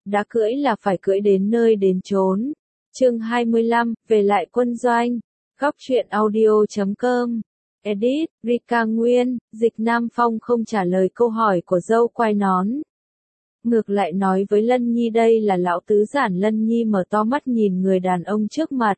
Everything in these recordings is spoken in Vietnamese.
đã cưỡi là phải cưỡi đến nơi đến chốn. Chương 25, về lại quân doanh. Góc truyện audio.com. Edit, Rika Nguyên, Dịch Nam Phong không trả lời câu hỏi của dâu quai nón. Ngược lại nói với Lân Nhi đây là lão tứ giản. Lân Nhi mở to mắt nhìn người đàn ông trước mặt.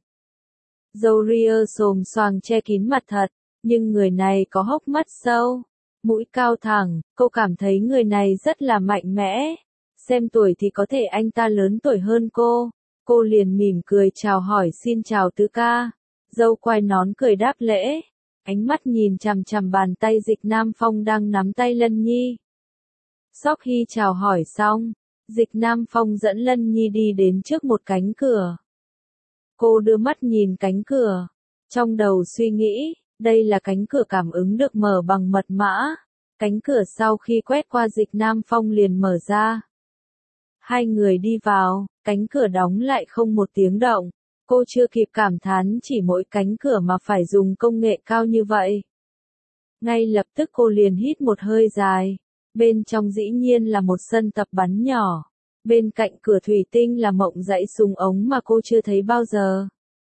Râu ria xồm xoàng che kín mặt thật, nhưng người này có hốc mắt sâu, mũi cao thẳng, cô cảm thấy người này rất là mạnh mẽ. Xem tuổi thì có thể anh ta lớn tuổi hơn cô liền mỉm cười chào hỏi xin chào tứ ca. Dâu quai nón cười đáp lễ, ánh mắt nhìn chằm chằm bàn tay Dịch Nam Phong đang nắm tay Lân Nhi. Sau khi chào hỏi xong, Dịch Nam Phong dẫn Lân Nhi đi đến trước một cánh cửa. Cô đưa mắt nhìn cánh cửa, trong đầu suy nghĩ, đây là cánh cửa cảm ứng được mở bằng mật mã. Cánh cửa sau khi quét qua Dịch Nam Phong liền mở ra. Hai người đi vào, cánh cửa đóng lại không một tiếng động. Cô chưa kịp cảm thán chỉ mỗi cánh cửa mà phải dùng công nghệ cao như vậy. Ngay lập tức cô liền hít một hơi dài. Bên trong dĩ nhiên là một sân tập bắn nhỏ. Bên cạnh cửa thủy tinh là mộng dãy súng ống mà cô chưa thấy bao giờ.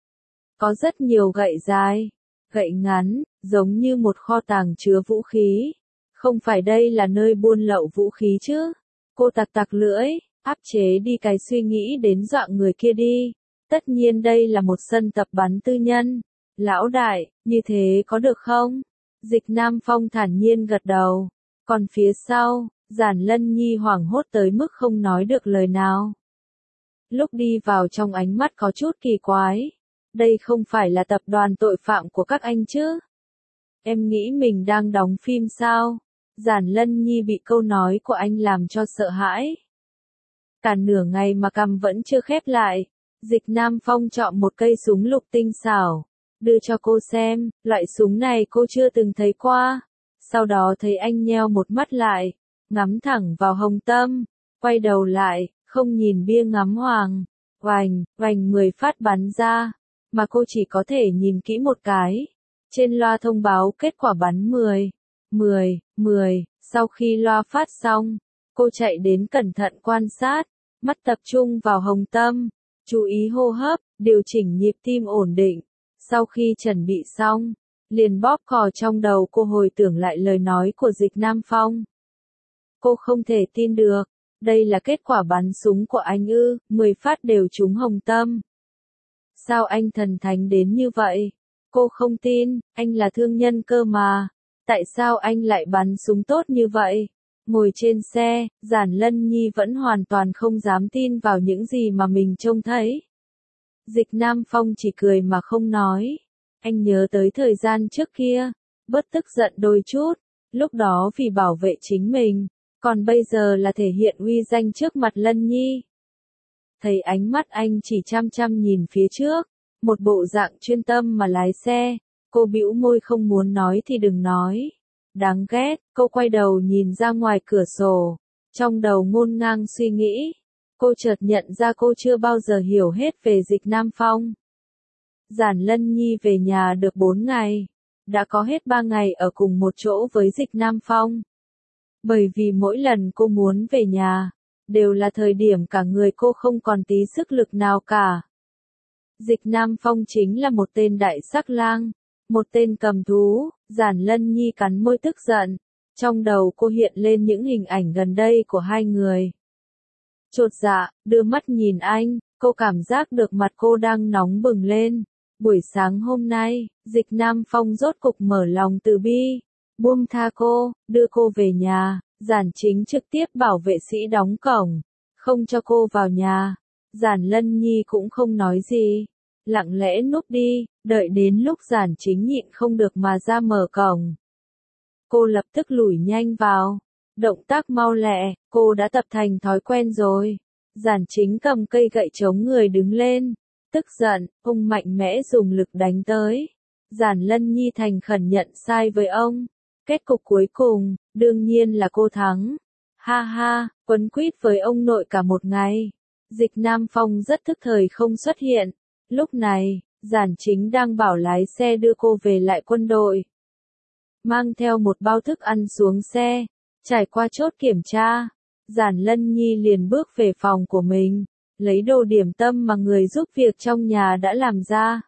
Có rất nhiều gậy dài, gậy ngắn, giống như một kho tàng chứa vũ khí. Không phải đây là nơi buôn lậu vũ khí chứ? Cô tặc tặc lưỡi, áp chế đi cái suy nghĩ đến dọa người kia đi. Tất nhiên đây là một sân tập bắn tư nhân. Lão đại, như thế có được không? Dịch Nam Phong thản nhiên gật đầu. Còn phía sau, Giản Lân Nhi hoảng hốt tới mức không nói được lời nào. Lúc đi vào trong ánh mắt có chút kỳ quái. Đây không phải là tập đoàn tội phạm của các anh chứ? Em nghĩ mình đang đóng phim sao? Giản Lân Nhi bị câu nói của anh làm cho sợ hãi. Cả nửa ngày mà cằm vẫn chưa khép lại. Dịch Nam Phong chọn một cây súng lục tinh xảo, đưa cho cô xem, loại súng này cô chưa từng thấy qua. Sau đó thấy anh nheo một mắt lại, ngắm thẳng vào hồng tâm, quay đầu lại, không nhìn bia ngắm hoàng, oành, oành 10 phát bắn ra, mà cô chỉ có thể nhìn kỹ một cái. Trên loa thông báo kết quả bắn 10, 10, 10, sau khi loa phát xong, cô chạy đến cẩn thận quan sát, mắt tập trung vào hồng tâm, chú ý hô hấp, điều chỉnh nhịp tim ổn định. Sau khi chuẩn bị xong, liền bóp cò trong đầu cô hồi tưởng lại lời nói của Dịch Nam Phong. Cô không thể tin được, đây là kết quả bắn súng của anh ư? 10 phát đều trúng hồng tâm. Sao anh thần thánh đến như vậy? Cô không tin, anh là thương nhân cơ mà. Tại sao anh lại bắn súng tốt như vậy? Ngồi trên xe, Giản Lân Nhi vẫn hoàn toàn không dám tin vào những gì mà mình trông thấy. Dịch Nam Phong chỉ cười mà không nói. Anh nhớ tới thời gian trước kia, bớt tức giận đôi chút, lúc đó vì bảo vệ chính mình, còn bây giờ là thể hiện uy danh trước mặt Lân Nhi. Thấy ánh mắt anh chỉ chăm chăm nhìn phía trước, một bộ dạng chuyên tâm mà lái xe, cô bĩu môi không muốn nói thì đừng nói. Đáng ghét, cô quay đầu nhìn ra ngoài cửa sổ, trong đầu ngổn ngang suy nghĩ. Cô chợt nhận ra cô chưa bao giờ hiểu hết về Dịch Nam Phong. Giản Lân Nhi về nhà được 4 ngày, đã có hết 3 ngày ở cùng một chỗ với Dịch Nam Phong. Bởi vì mỗi lần cô muốn về nhà, đều là thời điểm cả người cô không còn tí sức lực nào cả. Dịch Nam Phong chính là một tên đại sắc lang, một tên cầm thú. Giản Lân Nhi cắn môi tức giận, trong đầu cô hiện lên những hình ảnh gần đây của hai người. Chột dạ, đưa mắt nhìn anh, cô cảm giác được mặt cô đang nóng bừng lên. Buổi sáng hôm nay, Dịch Nam Phong rốt cục mở lòng từ bi, buông tha cô, đưa cô về nhà. Giản Chính trực tiếp bảo vệ sĩ đóng cổng, không cho cô vào nhà. Giản Lân Nhi cũng không nói gì, lặng lẽ núp đi, đợi đến lúc Giản Chính nhịn không được mà ra mở cổng. Cô lập tức lủi nhanh vào, động tác mau lẹ, cô đã tập thành thói quen rồi. Giản Chính cầm cây gậy chống người đứng lên, tức giận, ông mạnh mẽ dùng lực đánh tới. Giản Lân Nhi thành khẩn nhận sai với ông. Kết cục cuối cùng, đương nhiên là cô thắng. Ha ha, quấn quýt với ông nội cả một ngày. Dịch Nam Phong rất thức thời không xuất hiện. Lúc này, Giản Chính đang bảo lái xe đưa cô về lại quân đội. Mang theo một bao thức ăn xuống xe, trải qua chốt kiểm tra. Giản Lân Nhi liền bước về phòng của mình, lấy đồ điểm tâm mà người giúp việc trong nhà đã làm ra.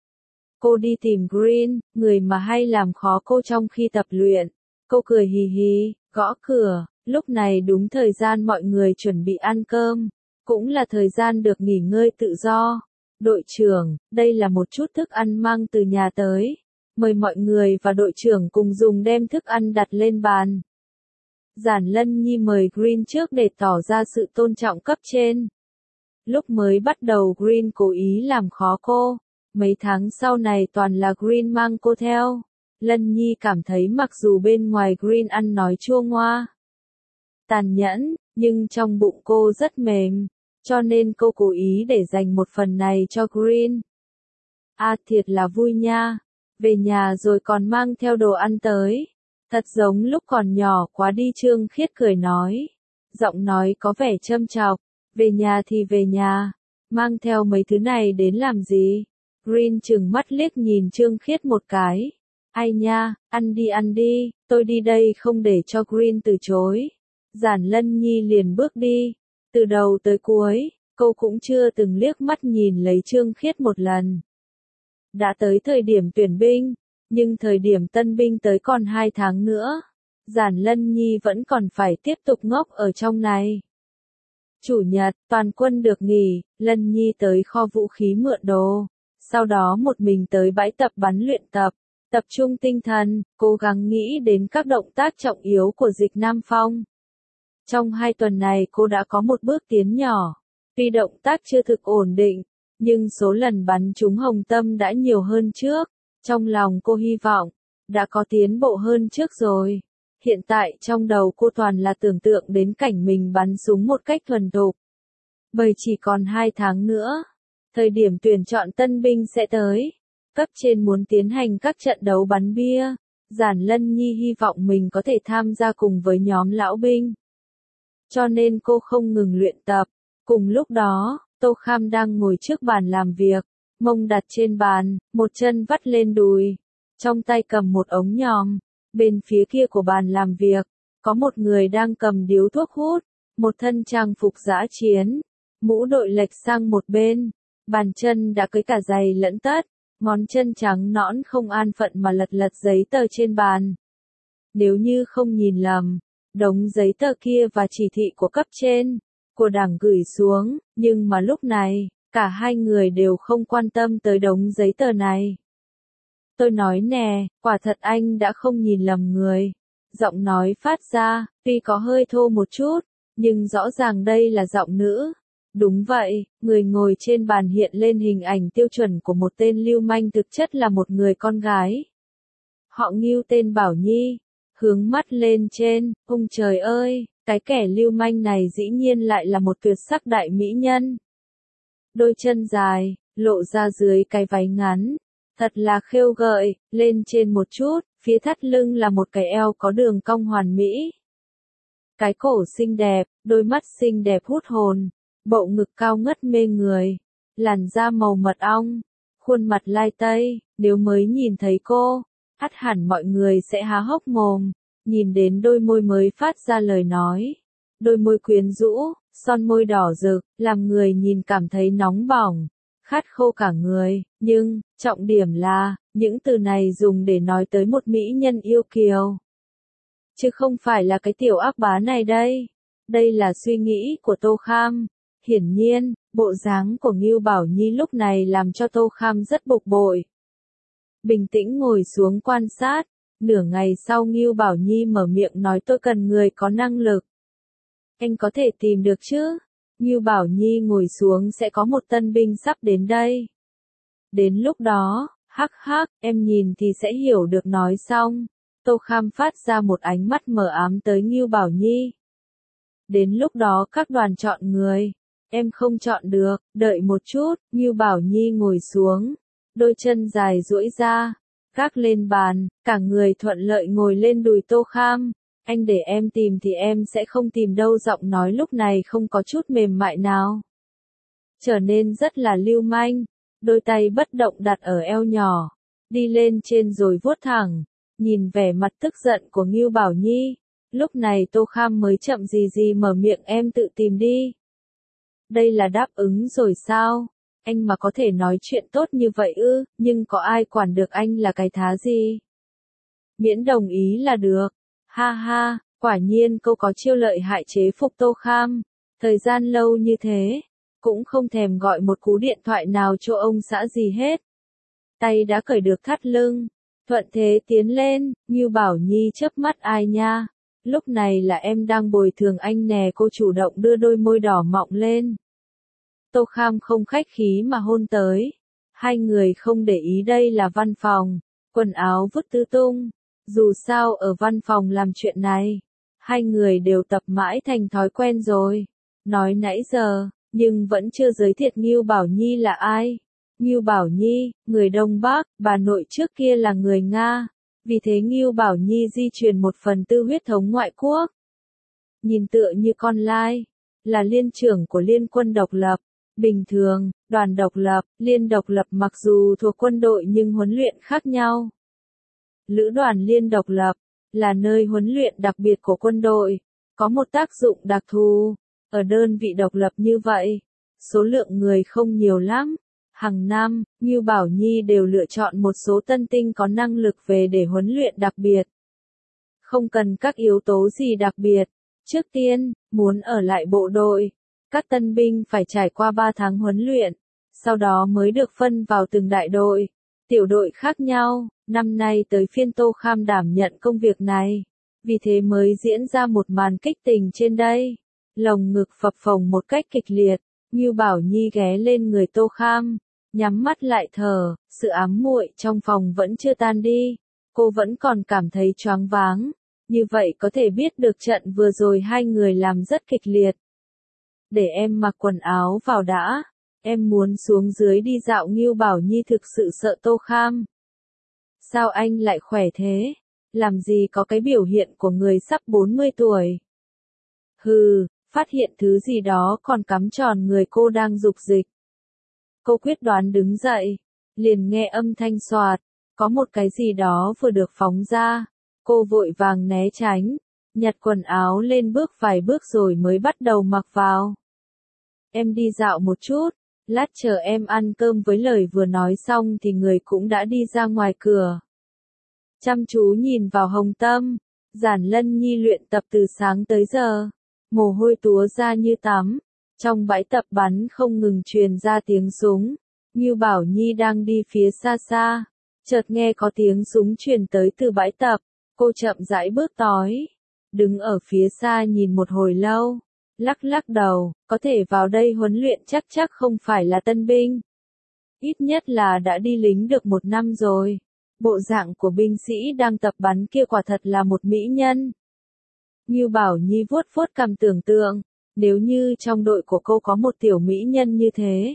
Cô đi tìm Green, người mà hay làm khó cô trong khi tập luyện. Cô cười hì hì, gõ cửa, lúc này đúng thời gian mọi người chuẩn bị ăn cơm, cũng là thời gian được nghỉ ngơi tự do. Đội trưởng, đây là một chút thức ăn mang từ nhà tới. Mời mọi người và đội trưởng cùng dùng đem thức ăn đặt lên bàn. Giản Lân Nhi mời Green trước để tỏ ra sự tôn trọng cấp trên. Lúc mới bắt đầu Green cố ý làm khó cô. Mấy tháng sau này toàn là Green mang cô theo. Lân Nhi cảm thấy mặc dù bên ngoài Green ăn nói chua ngoa, tàn nhẫn, nhưng trong bụng cô rất mềm, cho nên cô cố ý để dành một phần này cho Green. À thiệt là vui nha, về nhà rồi còn mang theo đồ ăn tới. Thật giống lúc còn nhỏ quá đi, Trương Khiết cười nói. Giọng nói có vẻ châm chọc, về nhà thì về nhà, mang theo mấy thứ này đến làm gì? Green trừng mắt liếc nhìn Trương Khiết một cái. Ai nha, ăn đi, tôi đi đây không để cho Green từ chối. Giản Lân Nhi liền bước đi. Từ đầu tới cuối, cô cũng chưa từng liếc mắt nhìn lấy Trương Khiết một lần. Đã tới thời điểm tuyển binh, nhưng thời điểm tân binh tới còn 2 tháng nữa. Giản Lân Nhi vẫn còn phải tiếp tục ngốc ở trong này. Chủ nhật, toàn quân được nghỉ, Lân Nhi tới kho vũ khí mượn đồ. Sau đó một mình tới bãi tập bắn luyện tập. Tập trung tinh thần, cố gắng nghĩ đến các động tác trọng yếu của Dịch Nam Phong. Trong 2 tuần này cô đã có một bước tiến nhỏ. Tuy động tác chưa thực ổn định, nhưng số lần bắn trúng hồng tâm đã nhiều hơn trước. Trong lòng cô hy vọng, đã có tiến bộ hơn trước rồi. Hiện tại trong đầu cô toàn là tưởng tượng đến cảnh mình bắn súng một cách thuần thục. Bởi chỉ còn 2 tháng nữa, thời điểm tuyển chọn tân binh sẽ tới. Cấp trên muốn tiến hành các trận đấu bắn bia. Giản Lân Nhi hy vọng mình có thể tham gia cùng với nhóm lão binh. Cho nên cô không ngừng luyện tập. Cùng lúc đó, Tô Kham đang ngồi trước bàn làm việc, mông đặt trên bàn, một chân vắt lên đùi, trong tay cầm một ống nhòm. Bên phía kia của bàn làm việc, có một người đang cầm điếu thuốc hút, một thân trang phục dã chiến, mũ đội lệch sang một bên, bàn chân đã cấy cả giày lẫn tất, ngón chân trắng nõn không an phận mà lật lật giấy tờ trên bàn. Nếu như không nhìn lầm, đống giấy tờ kia và chỉ thị của cấp trên, của đảng gửi xuống, nhưng mà lúc này, cả hai người đều không quan tâm tới đống giấy tờ này. Tôi nói nè, quả thật anh đã không nhìn lầm người. Giọng nói phát ra, tuy có hơi thô một chút, nhưng rõ ràng đây là giọng nữ. Đúng vậy, người ngồi trên bàn hiện lên hình ảnh tiêu chuẩn của một tên lưu manh, thực chất là một người con gái. Họ Ngưu tên Bảo Nhi, hướng mắt lên trên, ông trời ơi, cái kẻ lưu manh này dĩ nhiên lại là một tuyệt sắc đại mỹ nhân. Đôi chân dài, lộ ra dưới cái váy ngắn, thật là khêu gợi, lên trên một chút, phía thắt lưng là một cái eo có đường cong hoàn mỹ. Cái cổ xinh đẹp, đôi mắt xinh đẹp hút hồn, bộ ngực cao ngất mê người, làn da màu mật ong, khuôn mặt lai tây, nếu mới nhìn thấy cô, ắt hẳn mọi người sẽ há hốc mồm, nhìn đến đôi môi mới phát ra lời nói. Đôi môi quyến rũ, son môi đỏ rực, làm người nhìn cảm thấy nóng bỏng, khát khô cả người, nhưng, trọng điểm là, những từ này dùng để nói tới một mỹ nhân yêu kiều. Chứ không phải là cái tiểu ác bá này đây. Đây là suy nghĩ của Tô Kham. Hiển nhiên, bộ dáng của Ngưu Bảo Nhi lúc này làm cho Tô Kham rất bực bội. Bình tĩnh ngồi xuống quan sát, nửa ngày sau Ngưu Bảo Nhi mở miệng nói tôi cần người có năng lực. Anh có thể tìm được chứ? Ngưu Bảo Nhi ngồi xuống sẽ có một tân binh sắp đến đây. Đến lúc đó, hắc hắc, em nhìn thì sẽ hiểu được nói xong. Tô Kham phát ra một ánh mắt mờ ám tới Ngưu Bảo Nhi. Đến lúc đó các đoàn chọn người. Em không chọn được, đợi một chút, Ngưu Bảo Nhi ngồi xuống. Đôi chân dài duỗi ra, gác lên bàn, cả người thuận lợi ngồi lên đùi Tô Kham. Anh để em tìm thì em sẽ không tìm đâu, giọng nói lúc này không có chút mềm mại nào. Trở nên rất là lưu manh, đôi tay bất động đặt ở eo nhỏ, đi lên trên rồi vuốt thẳng, nhìn vẻ mặt tức giận của Ngưu Bảo Nhi. Lúc này Tô Kham mới chậm gì gì mở miệng, em tự tìm đi. Đây là đáp ứng rồi sao? Anh mà có thể nói chuyện tốt như vậy ư, nhưng có ai quản được anh là cái thá gì? Miễn đồng ý là được. Ha ha, quả nhiên cô có chiêu lợi hại chế phục Tô Kham. Thời gian lâu như thế, cũng không thèm gọi một cú điện thoại nào cho ông xã gì hết. Tay đã cởi được thắt lưng, thuận thế tiến lên, Ngưu Bảo Nhi chớp mắt, ai nha? Lúc này là em đang bồi thường anh nè, cô chủ động đưa đôi môi đỏ mọng lên. Tô Kham không khách khí mà hôn tới. Hai người không để ý đây là văn phòng, quần áo vứt tứ tung. Dù sao ở văn phòng làm chuyện này, hai người đều tập mãi thành thói quen rồi. Nói nãy giờ, nhưng vẫn chưa giới thiệu Ngưu Bảo Nhi là ai. Ngưu Bảo Nhi, người Đông Bắc, bà nội trước kia là người Nga. Vì thế Ngưu Bảo Nhi di truyền 1/4 huyết thống ngoại quốc. Nhìn tựa như con lai, là liên trưởng của liên quân độc lập. Bình thường, đoàn độc lập, liên độc lập mặc dù thuộc quân đội nhưng huấn luyện khác nhau. Lữ đoàn liên độc lập là nơi huấn luyện đặc biệt của quân đội, có một tác dụng đặc thù. Ở đơn vị độc lập như vậy, số lượng người không nhiều lắm. Hàng năm, Ngưu Bảo Nhi đều lựa chọn một số tân tinh có năng lực về để huấn luyện đặc biệt. Không cần các yếu tố gì đặc biệt. Trước tiên, muốn ở lại bộ đội, các tân binh phải trải qua 3 tháng huấn luyện, sau đó mới được phân vào từng đại đội, tiểu đội khác nhau. Năm nay tới phiên Tô Kham đảm nhận công việc này, vì thế mới diễn ra một màn kích tình trên đây. Lồng ngực phập phồng một cách kịch liệt, Ngưu Bảo Nhi ghé lên người Tô Kham, nhắm mắt lại thở, sự ám muội trong phòng vẫn chưa tan đi, cô vẫn còn cảm thấy choáng váng, như vậy có thể biết được trận vừa rồi hai người làm rất kịch liệt. Để em mặc quần áo vào đã, em muốn xuống dưới đi dạo. Ngưu Bảo Nhi thực sự sợ Tô Kham. Sao anh lại khỏe thế? Làm gì có cái biểu hiện của người sắp 40 tuổi. Hừ, phát hiện thứ gì đó còn cắm tròn người cô đang dục dịch. Cô quyết đoán đứng dậy, liền nghe âm thanh xoạt, có một cái gì đó vừa được phóng ra. Cô vội vàng né tránh, nhặt quần áo lên bước vài bước rồi mới bắt đầu mặc vào. Em đi dạo một chút, lát chờ em ăn cơm. Với lời vừa nói xong thì người cũng đã đi ra ngoài cửa. Chăm chú nhìn vào Hồng Tâm, Giản Lân Nhi luyện tập từ sáng tới giờ, mồ hôi túa ra như tắm. Trong bãi tập bắn không ngừng truyền ra tiếng súng. Ngưu Bảo Nhi đang đi phía xa xa, chợt nghe có tiếng súng truyền tới từ bãi tập. Cô chậm rãi bước tới, đứng ở phía xa nhìn một hồi lâu, lắc lắc đầu, có thể vào đây huấn luyện chắc không phải là tân binh. Ít nhất là đã đi lính được 1 năm rồi. Bộ dạng của binh sĩ đang tập bắn kia quả thật là một mỹ nhân. Ngưu Bảo Nhi vuốt vuốt cằm tưởng tượng, nếu như trong đội của cô có một tiểu mỹ nhân như thế,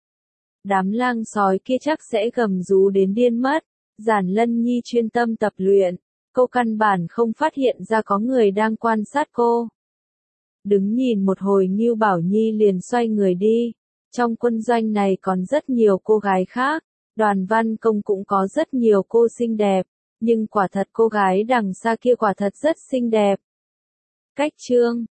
đám lang sói kia chắc sẽ gầm rú đến điên mất. Giản Lân Nhi chuyên tâm tập luyện, cô căn bản không phát hiện ra có người đang quan sát cô. Đứng nhìn một hồi Ngưu Bảo Nhi liền xoay người đi. Trong quân doanh này còn rất nhiều cô gái khác, Đoàn Văn Công cũng có rất nhiều cô xinh đẹp, nhưng quả thật cô gái đằng xa kia quả thật rất xinh đẹp. Cách chương